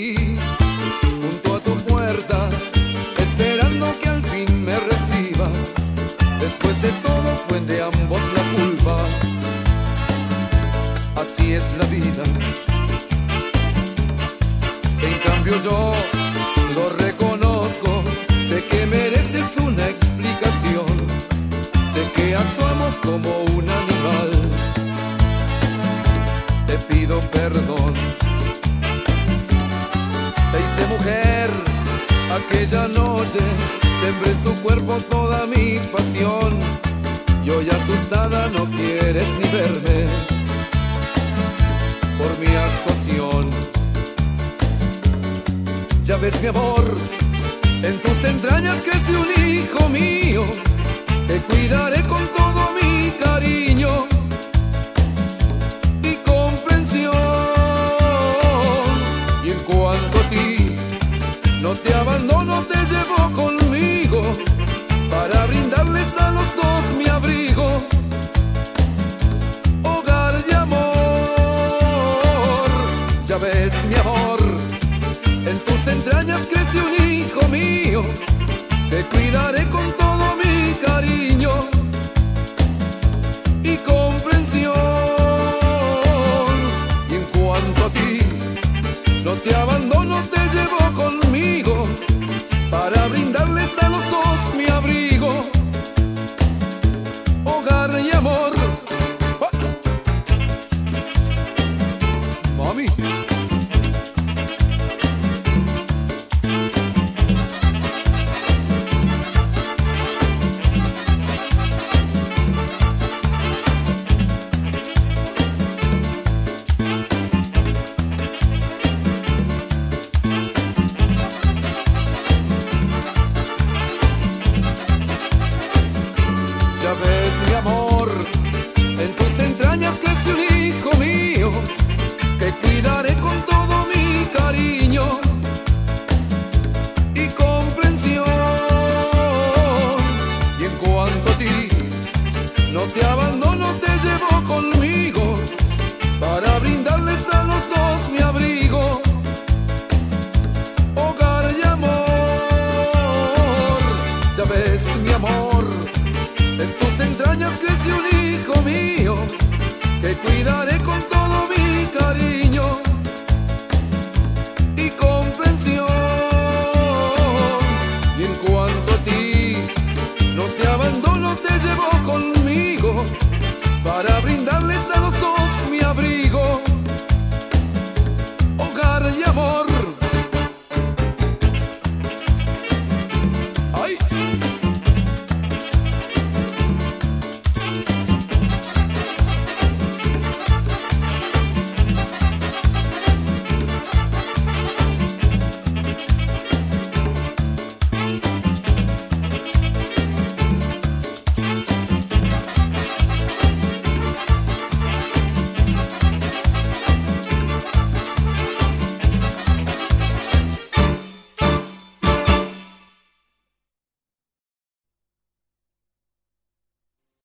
aquí, junto a tu puerta, esperando que al fin me recibas. Después de todo fue de ambos la culpa. Así es la vida. En cambio yo lo reconozco, sé que mereces una explicación, sé que actuamos como un animal. Te pido perdón. Te hice mujer aquella noche, sembré en tu cuerpo toda mi pasión, y hoy asustada no quieres ni verme por mi actuación. Ya ves mi amor, en tus entrañas crece un hijo mío, te cuidaré con todo mi cariño y comprensión. Y en cuanto a ti, no te abandono, te llevo conmigo para brindarles a los dos mi abrigo, hogar y amor. Ya ves mi amor, en tus entrañas crece un hijo mío, te cuidaré con todo mi cariño